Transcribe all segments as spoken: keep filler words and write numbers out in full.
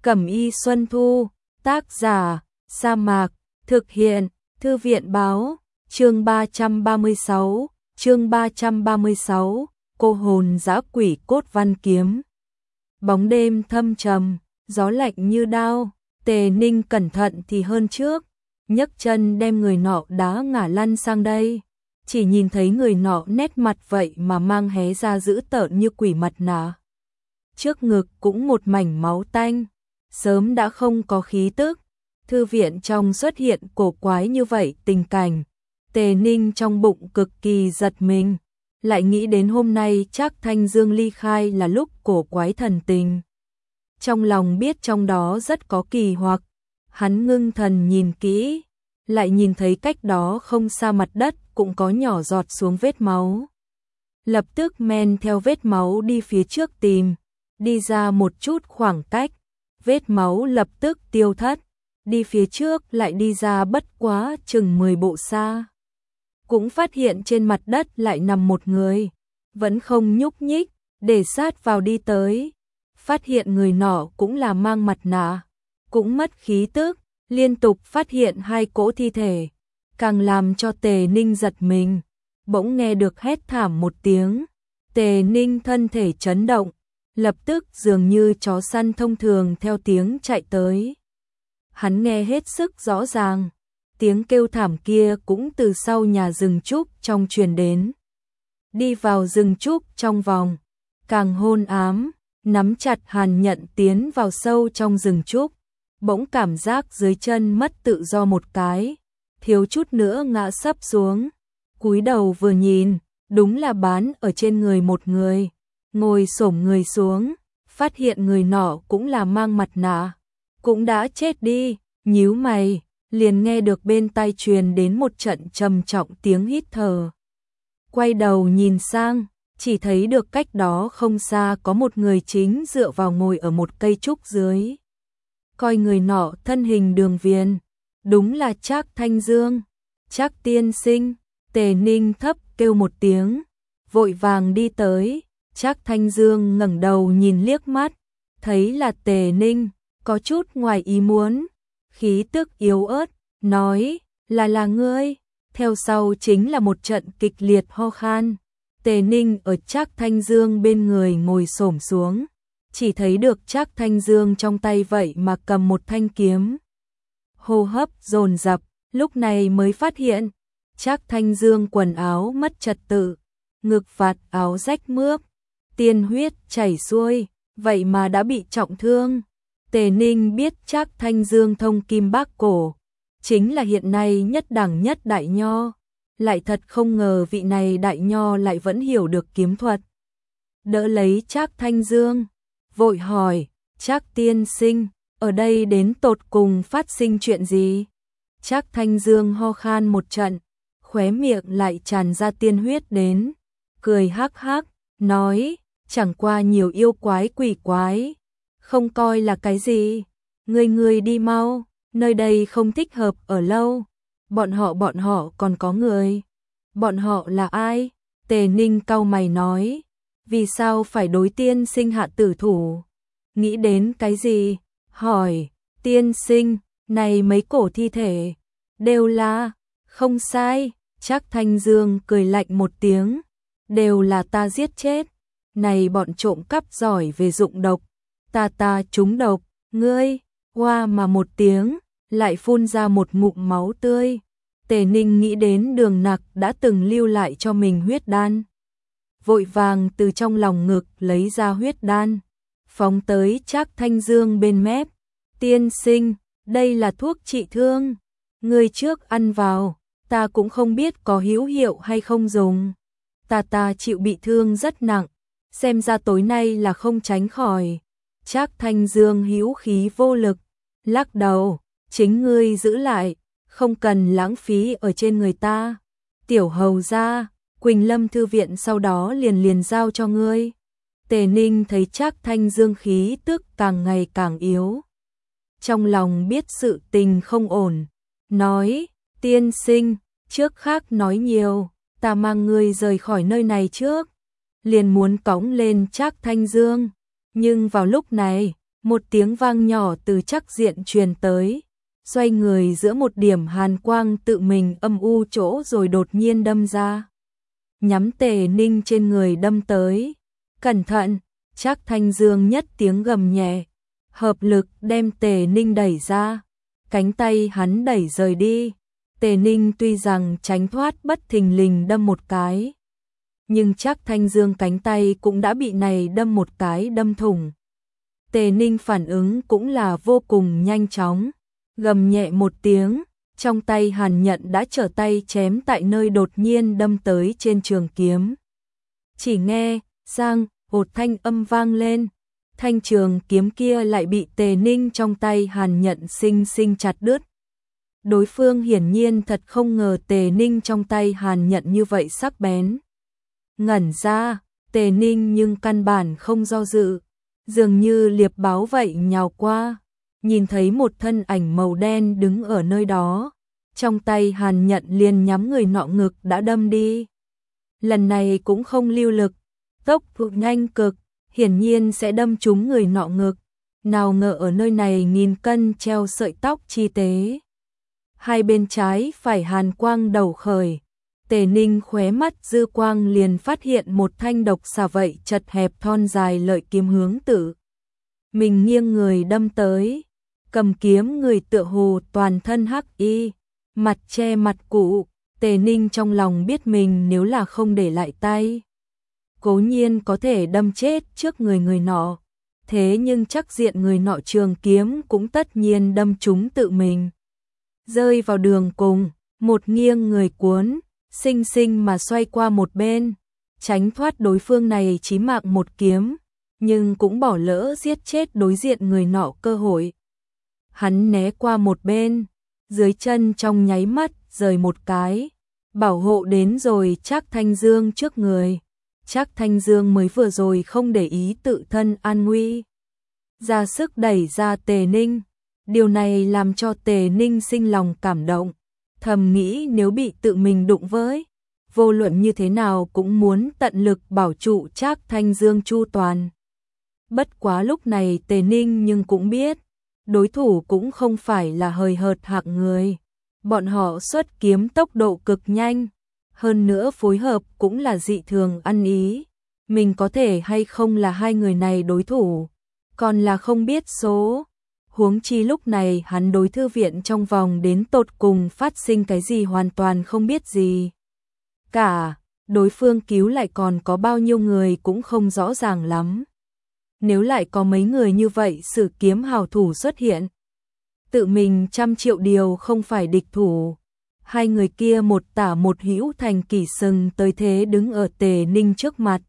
Cẩm y Xuân Thu, tác giả, Sa Mạc, thực hiện, Thư viện báo, chương ba trăm ba mươi sáu, chương ba trăm ba mươi sáu, cô hồn dã quỷ cốt văn kiếm. Bóng đêm thâm trầm, gió lạnh như đao, Tề Ninh cẩn thận thì hơn trước, nhấc chân đem người nọ đá ngả lăn sang đây. Chỉ nhìn thấy người nọ nét mặt vậy mà mang hé ra dữ tợn như quỷ mặt nạ. Trước ngực cũng một mảnh máu tanh, sớm đã không có khí tức. Thư viện trong xuất hiện cổ quái như vậy tình cảnh, Tề Ninh trong bụng cực kỳ giật mình, lại nghĩ đến hôm nay chắc Thanh Dương ly khai là lúc cổ quái thần tình. Trong lòng biết trong đó rất có kỳ hoặc, hắn ngưng thần nhìn kỹ, lại nhìn thấy cách đó không xa mặt đất cũng có nhỏ giọt xuống vết máu. Lập tức men theo vết máu đi phía trước tìm, đi ra một chút khoảng cách, vết máu lập tức tiêu thất, đi phía trước lại đi ra bất quá chừng mười bộ xa. Cũng phát hiện trên mặt đất lại nằm một người, vẫn không nhúc nhích, để sát vào đi tới. Phát hiện người nọ cũng là mang mặt nạ, cũng mất khí tức, liên tục phát hiện hai cỗ thi thể, càng làm cho Tề Ninh giật mình. Bỗng nghe được hét thảm một tiếng, Tề Ninh thân thể chấn động, lập tức dường như chó săn thông thường theo tiếng chạy tới. Hắn nghe hết sức rõ ràng, tiếng kêu thảm kia cũng từ sau nhà rừng trúc trong truyền đến. Đi vào rừng trúc trong vòng, càng hôn ám, nắm chặt Hàn Nhận tiến vào sâu trong rừng trúc, bỗng cảm giác dưới chân mất tự do một cái, thiếu chút nữa ngã sấp xuống. Cúi đầu vừa nhìn, đúng là bán ở trên người một người, ngồi xổm người xuống, phát hiện người nọ cũng là mang mặt nạ, cũng đã chết đi. Nhíu mày, liền nghe được bên tai truyền đến một trận trầm trọng tiếng hít thở. Quay đầu nhìn sang, chỉ thấy được cách đó không xa có một người chính dựa vào ngồi ở một cây trúc dưới. Coi người nọ thân hình đường viền, đúng là Trác Thanh Dương. Trác tiên sinh, Tề Ninh thấp kêu một tiếng, vội vàng đi tới. Trác Thanh Dương ngẩng đầu nhìn liếc mắt, thấy là Tề Ninh, có chút ngoài ý muốn, khí tức yếu ớt, nói, là là ngươi. Theo sau chính là một trận kịch liệt ho khan. Tề Ninh ở Trác Thanh Dương bên người ngồi xổm xuống, chỉ thấy được Trác Thanh Dương trong tay vậy mà cầm một thanh kiếm. Hô hấp dồn dập, lúc này mới phát hiện, Trác Thanh Dương quần áo mất trật tự, ngực vạt áo rách mướp, tiên huyết chảy xuôi, vậy mà đã bị trọng thương. Tề Ninh biết Trác Thanh Dương thông kim bác cổ, chính là hiện nay nhất đẳng nhất đại nho, lại thật không ngờ vị này đại nho lại vẫn hiểu được kiếm thuật. Đỡ lấy Trác Thanh Dương, vội hỏi, Trác tiên sinh, ở đây đến tột cùng phát sinh chuyện gì? Trác Thanh Dương ho khan một trận, khóe miệng lại tràn ra tiên huyết đến, cười hắc hắc, nói, chẳng qua nhiều yêu quái quỷ quái, không coi là cái gì, người người đi mau, nơi đây không thích hợp ở lâu. Bọn họ bọn họ còn có người. Bọn họ là ai? Tề Ninh cau mày nói, vì sao phải đối tiên sinh hạ tử thủ? Nghĩ đến cái gì? Hỏi, tiên sinh, này mấy cổ thi thể, đều là, không sai. Trác Thanh Dương cười lạnh một tiếng, đều là ta giết chết. Này bọn trộm cắp giỏi về dụng độc, ta ta trúng độc, ngươi, hoa mà một tiếng, lại phun ra một ngụm máu tươi. Tề Ninh nghĩ đến Đường Nặc đã từng lưu lại cho mình huyết đan, vội vàng từ trong lòng ngực lấy ra huyết đan, phóng tới Trác Thanh Dương bên mép. Tiên sinh, đây là thuốc trị thương, ngươi trước ăn vào, ta cũng không biết có hữu hiệu hay không dùng. Ta ta chịu bị thương rất nặng, xem ra tối nay là không tránh khỏi. Trác Thanh Dương hữu khí vô lực, lắc đầu, chính ngươi giữ lại, không cần lãng phí ở trên người ta. Tiểu hầu gia, Quỳnh Lâm thư viện sau đó liền liền giao cho ngươi. Tề Ninh thấy Trác Thanh Dương khí tức càng ngày càng yếu, trong lòng biết sự tình không ổn, nói, tiên sinh, trước khác nói nhiều, ta mang ngươi rời khỏi nơi này trước. Liền muốn cõng lên Trác Thanh Dương, nhưng vào lúc này, Một tiếng vang nhỏ từ Trác Diện truyền tới, xoay người giữa một điểm hàn quang tự mình âm u chỗ rồi đột nhiên đâm ra. Nhắm Tề Ninh trên người đâm tới. Cẩn thận, Trác Thanh Dương nhất tiếng gầm nhẹ, hợp lực đem Tề Ninh đẩy ra. Cánh tay hắn đẩy rời đi. Tề Ninh tuy rằng tránh thoát bất thình lình đâm một cái, nhưng Trác Thanh Dương cánh tay cũng đã bị này đâm một cái đâm thủng. Tề Ninh phản ứng cũng là vô cùng nhanh chóng, gầm nhẹ một tiếng, trong tay Hàn Nhận đã trở tay chém tại nơi đột nhiên đâm tới trên trường kiếm. Chỉ nghe, giang, một thanh âm vang lên, thanh trường kiếm kia lại bị Tề Ninh trong tay Hàn Nhận sinh sinh chặt đứt. Đối phương hiển nhiên thật không ngờ Tề Ninh trong tay Hàn Nhận như vậy sắc bén. Ngẩn ra, Tề Ninh nhưng căn bản không do dự, dường như liệp báo vậy nhào qua, nhìn thấy một thân ảnh màu đen đứng ở nơi đó, trong tay Hàn Nhận liền nhắm người nọ ngực đã đâm đi. Lần này cũng không lưu lực, tốc độ nhanh cực, hiển nhiên sẽ đâm trúng người nọ ngực, nào ngờ ở nơi này nghìn cân treo sợi tóc chi tế. Hai bên trái phải hàn quang đầu khởi, Tề Ninh khóe mắt dư quang liền phát hiện một thanh độc xà vậy chật hẹp thon dài lợi kiếm hướng tự mình nghiêng người đâm tới. Cầm kiếm người tựa hồ toàn thân hắc y, mặt che mặt cụ. Tề Ninh trong lòng biết mình nếu là không để lại tay, cố nhiên có thể đâm chết trước người người nọ, thế nhưng Trác Diện người nọ trường kiếm cũng tất nhiên đâm trúng tự mình. Rơi vào đường cùng, một nghiêng người cuốn, sinh sinh mà xoay qua một bên, tránh thoát đối phương này chí mạng một kiếm, nhưng cũng bỏ lỡ giết chết đối diện người nọ cơ hội. Hắn né qua một bên, dưới chân trong nháy mắt rời một cái, bảo hộ đến rồi Trác Thanh Dương trước người. Trác Thanh Dương mới vừa rồi không để ý tự thân an nguy, ra sức đẩy ra Tề Ninh. Điều này làm cho Tề Ninh sinh lòng cảm động, thầm nghĩ nếu bị tự mình đụng với, vô luận như thế nào cũng muốn tận lực bảo trụ Trác Thanh Dương chu toàn. Bất quá lúc này Tề Ninh nhưng cũng biết, đối thủ cũng không phải là hời hợt hạng người, bọn họ xuất kiếm tốc độ cực nhanh, hơn nữa phối hợp cũng là dị thường ăn ý, mình có thể hay không là hai người này đối thủ, còn là không biết số. Huống chi lúc này hắn đối thư viện trong vòng đến tột cùng phát sinh cái gì hoàn toàn không biết gì cả, đối phương cứu lại còn có bao nhiêu người cũng không rõ ràng lắm. Nếu lại có mấy người như vậy sử kiếm hào thủ xuất hiện, tự mình trăm triệu điều không phải địch thủ. Hai người kia một tả một hữu thành kỷ sừng tới thế đứng ở Tề Ninh trước mặt,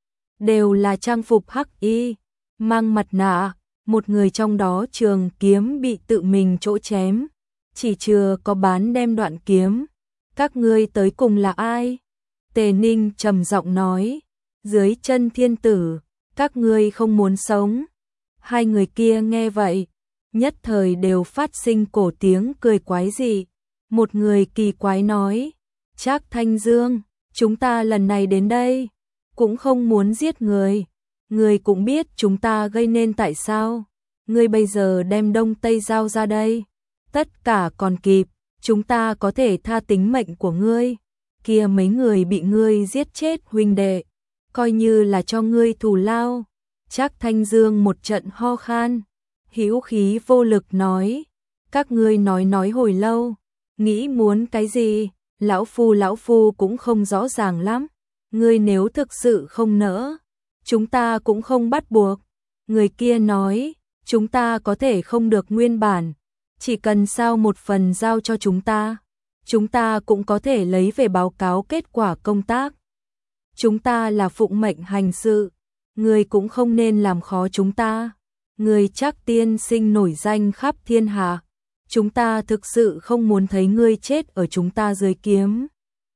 đều là trang phục hắc y, mang mặt nạ. Một người trong đó trường kiếm bị tự mình chỗ chém, chỉ chưa có bán đem đoạn kiếm. Các ngươi tới cùng là ai? Tề Ninh trầm giọng nói, dưới chân thiên tử, các ngươi không muốn sống. Hai người kia nghe vậy, nhất thời đều phát sinh cổ tiếng cười quái dị. Một người kỳ quái nói, Trác Thanh Dương, chúng ta lần này đến đây, cũng không muốn giết người. Ngươi cũng biết chúng ta gây nên tại sao, ngươi bây giờ đem Đông Tây Giao ra đây, tất cả còn kịp, chúng ta có thể tha tính mệnh của ngươi, kia mấy người bị ngươi giết chết huynh đệ, coi như là cho ngươi thù lao. Trác Thanh Dương một trận ho khan, hữu khí vô lực nói, các ngươi nói nói hồi lâu, nghĩ muốn cái gì, lão phu lão phu cũng không rõ ràng lắm, ngươi nếu thực sự không nỡ, chúng ta cũng không bắt buộc. Người kia nói, chúng ta có thể không được nguyên bản, chỉ cần sao một phần giao cho chúng ta, chúng ta cũng có thể lấy về báo cáo kết quả công tác. Chúng ta là phụng mệnh hành sự, người cũng không nên làm khó chúng ta. Người Trác tiên sinh nổi danh khắp thiên hạ, chúng ta thực sự không muốn thấy ngươi chết ở chúng ta dưới kiếm.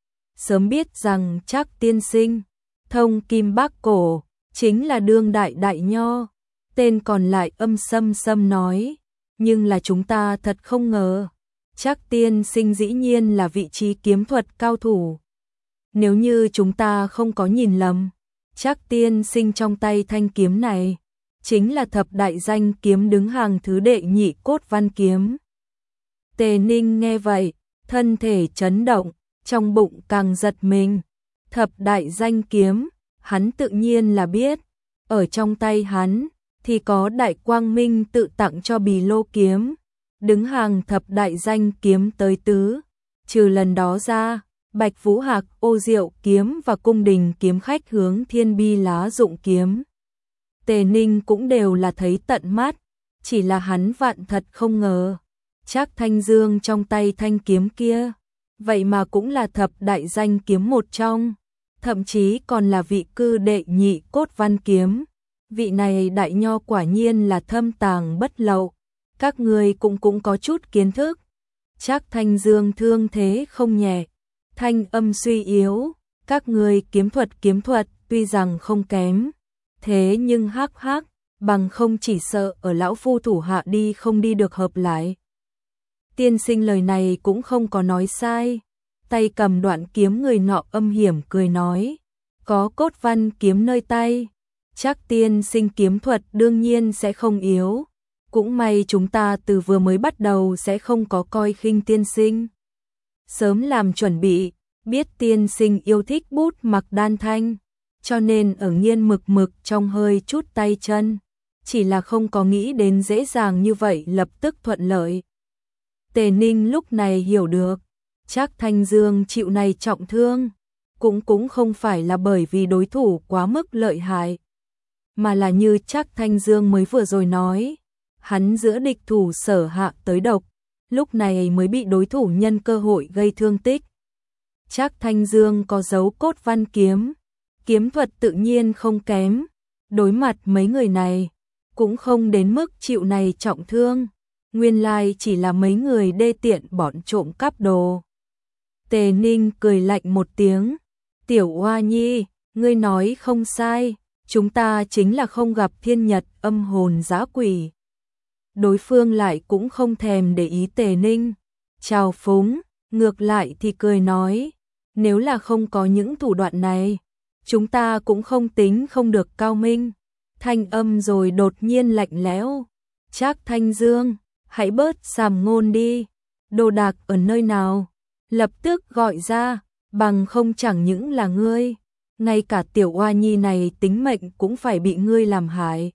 Sớm biết rằng Trác tiên sinh, thông kim bác cổ, chính là đương đại đại nho. Tên còn lại âm sâm sâm nói, nhưng là chúng ta thật không ngờ, Trác tiên sinh dĩ nhiên là vị trí kiếm thuật cao thủ. Nếu như chúng ta không có nhìn lầm, Trác tiên sinh trong tay thanh kiếm này, chính là thập đại danh kiếm đứng hàng thứ đệ nhị cốt văn kiếm. Tề Ninh nghe vậy, thân thể chấn động, trong bụng càng giật mình. Thập đại danh kiếm, hắn tự nhiên là biết, ở trong tay hắn thì có Đại Quang Minh tự tặng cho Bì Lô kiếm, đứng hàng thập đại danh kiếm tới tứ. Trừ lần đó ra, Bạch Vũ Hạc Ô Diệu kiếm và Cung Đình kiếm khách hướng Thiên Bi Lá Dụng kiếm, Tề Ninh cũng đều là thấy tận mắt, chỉ là hắn vạn thật không ngờ, Trác Thanh Dương trong tay thanh kiếm kia, vậy mà cũng là thập đại danh kiếm một trong, thậm chí còn là vị cư đệ nhị cốt văn kiếm. Vị này đại nho quả nhiên là thâm tàng bất lậu, các người cũng cũng có chút kiến thức. Trác Thanh Dương thương thế không nhẹ, thanh âm suy yếu, các người kiếm thuật kiếm thuật tuy rằng không kém, thế nhưng hắc hắc, bằng không chỉ sợ ở lão phu thủ hạ đi không đi được hợp lại. Tiên sinh lời này cũng không có nói sai, tay cầm đoạn kiếm người nọ âm hiểm cười nói, có cốt văn kiếm nơi tay, chắc tiên sinh kiếm thuật đương nhiên sẽ không yếu, cũng may chúng ta từ vừa mới bắt đầu sẽ không có coi khinh tiên sinh. Sớm làm chuẩn bị, biết tiên sinh yêu thích bút mặc đan thanh, cho nên ở nghiên mực mực trong hơi chút tay chân, chỉ là không có nghĩ đến dễ dàng như vậy lập tức thuận lợi. Tề Ninh lúc này hiểu được, Trác Thanh Dương chịu này trọng thương, cũng cũng không phải là bởi vì đối thủ quá mức lợi hại, mà là như Trác Thanh Dương mới vừa rồi nói, hắn giữa địch thủ sở hạ tới độc, lúc này mới bị đối thủ nhân cơ hội gây thương tích. Trác Thanh Dương có dấu cốt văn kiếm, kiếm thuật tự nhiên không kém, đối mặt mấy người này, cũng không đến mức chịu này trọng thương, nguyên lai chỉ là mấy người đê tiện bọn trộm cắp đồ. Tề Ninh cười lạnh một tiếng, Tiểu Oa Nhi, ngươi nói không sai, chúng ta chính là không gặp thiên nhật âm hồn dã quỷ. Đối phương lại cũng không thèm để ý Tề Ninh, chào phúng, ngược lại thì cười nói, nếu là không có những thủ đoạn này, chúng ta cũng không tính không được cao minh. Thanh âm rồi đột nhiên lạnh lẽo, Trác Thanh Dương, hãy bớt sàm ngôn đi, đồ đạc ở nơi nào, lập tức gọi ra, bằng không chẳng những là ngươi, ngay cả Tiểu Oa Nhi này tính mệnh cũng phải bị ngươi làm hại.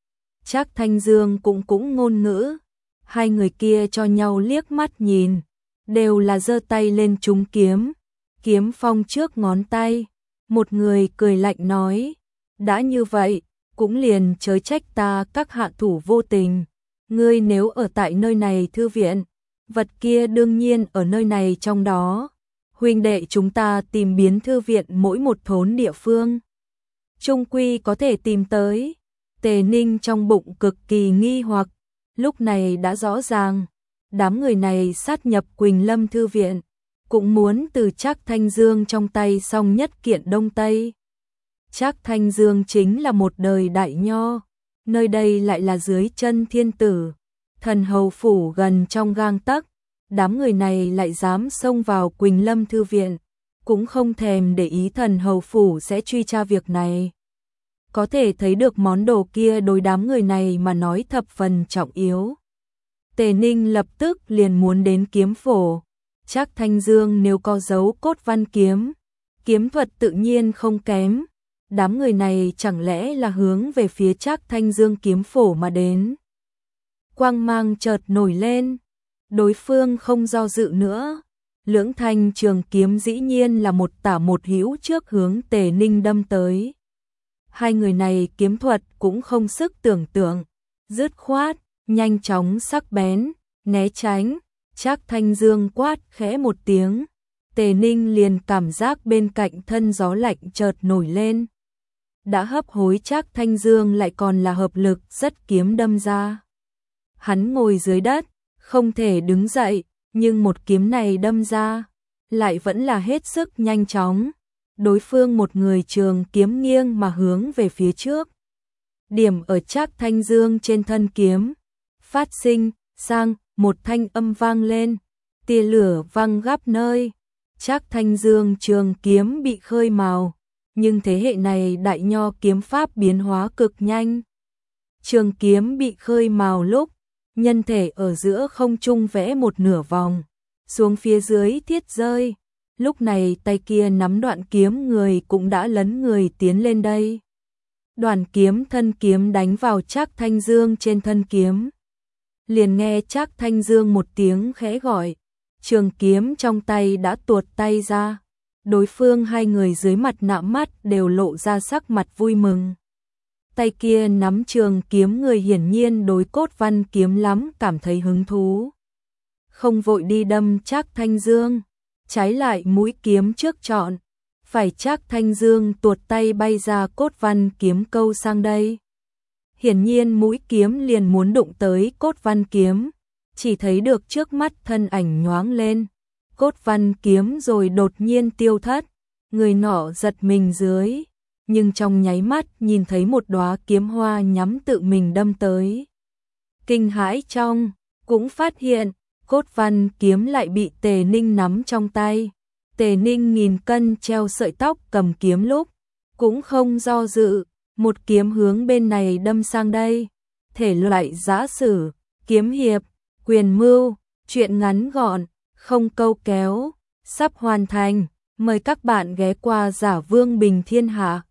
Trác Thanh Dương cũng cũng ngôn ngữ, hai người kia cho nhau liếc mắt nhìn, đều là giơ tay lên trúng kiếm, kiếm phong trước ngón tay, một người cười lạnh nói, đã như vậy, cũng liền chớ trách ta các hạ thủ vô tình, ngươi nếu ở tại nơi này thư viện, vật kia đương nhiên ở nơi này trong đó, huynh đệ chúng ta tìm biến thư viện mỗi một thốn địa phương, chung quy có thể tìm tới. Tề Ninh trong bụng cực kỳ nghi hoặc, lúc này đã rõ ràng, đám người này sát nhập Quỳnh Lâm thư viện, cũng muốn từ Trác Thanh Dương trong tay xong nhất kiện Đông Tây. Trác Thanh Dương chính là một đời đại nho, nơi đây lại là dưới chân thiên tử, thần hầu phủ gần trong gang tấc, đám người này lại dám xông vào Quỳnh Lâm thư viện, cũng không thèm để ý thần hầu phủ sẽ truy tra việc này. Có thể thấy được món đồ kia đối đám người này mà nói thập phần trọng yếu. Tề Ninh lập tức liền muốn đến kiếm phổ, Trác Thanh Dương nếu có dấu cốt văn kiếm, kiếm thuật tự nhiên không kém, đám người này chẳng lẽ là hướng về phía Trác Thanh Dương kiếm phổ mà đến. Quang mang chợt nổi lên, đối phương không do dự nữa, lưỡng thanh trường kiếm dĩ nhiên là một tả một hữu trước hướng Tề Ninh đâm tới. Hai người này kiếm thuật cũng không sức tưởng tượng, dứt khoát, nhanh chóng sắc bén, né tránh, Trác Thanh Dương quát khẽ một tiếng, Tề Ninh liền cảm giác bên cạnh thân gió lạnh chợt nổi lên. Đã hấp hối Trác Thanh Dương lại còn là hợp lực rất kiếm đâm ra. Hắn ngồi dưới đất, không thể đứng dậy, nhưng một kiếm này đâm ra, lại vẫn là hết sức nhanh chóng. Đối phương một người trường kiếm nghiêng mà hướng về phía trước. Điểm ở Trác Thanh Dương trên thân kiếm, phát sinh, sang, một thanh âm vang lên, tia lửa văng khắp nơi. Trác Thanh Dương trường kiếm bị khơi mào, nhưng thế hệ này đại nho kiếm pháp biến hóa cực nhanh. Trường kiếm bị khơi mào lúc, nhân thể ở giữa không trung vẽ một nửa vòng, xuống phía dưới thiết rơi. Lúc này tay kia nắm đoạn kiếm người cũng đã lấn người tiến lên đây. Đoàn kiếm thân kiếm đánh vào Trác Thanh Dương trên thân kiếm. Liền nghe Trác Thanh Dương một tiếng khẽ gọi, trường kiếm trong tay đã tuột tay ra. Đối phương hai người dưới mặt nạ mắt đều lộ ra sắc mặt vui mừng. Tay kia nắm trường kiếm người hiển nhiên đối Cốt Văn kiếm lắm cảm thấy hứng thú. Không vội đi đâm Trác Thanh Dương, trái lại mũi kiếm trước chọn, phải Trác Thanh Dương tuột tay bay ra Cốt Văn kiếm câu sang đây. Hiển nhiên mũi kiếm liền muốn đụng tới Cốt Văn kiếm, chỉ thấy được trước mắt thân ảnh nhoáng lên, Cốt Văn kiếm rồi đột nhiên tiêu thất, người nọ giật mình dưới, nhưng trong nháy mắt nhìn thấy một đóa kiếm hoa nhắm tự mình đâm tới. Kinh hãi trong, cũng phát hiện, Cốt Văn kiếm lại bị Tề Ninh nắm trong tay. Tề Ninh nghìn cân treo sợi tóc cầm kiếm lúc, cũng không do dự, một kiếm hướng bên này đâm sang đây. Thể loại giã sử, kiếm hiệp, quyền mưu, truyện ngắn gọn, không câu kéo, sắp hoàn thành. Mời các bạn ghé qua Giả Vương Bình Thiên Hạ.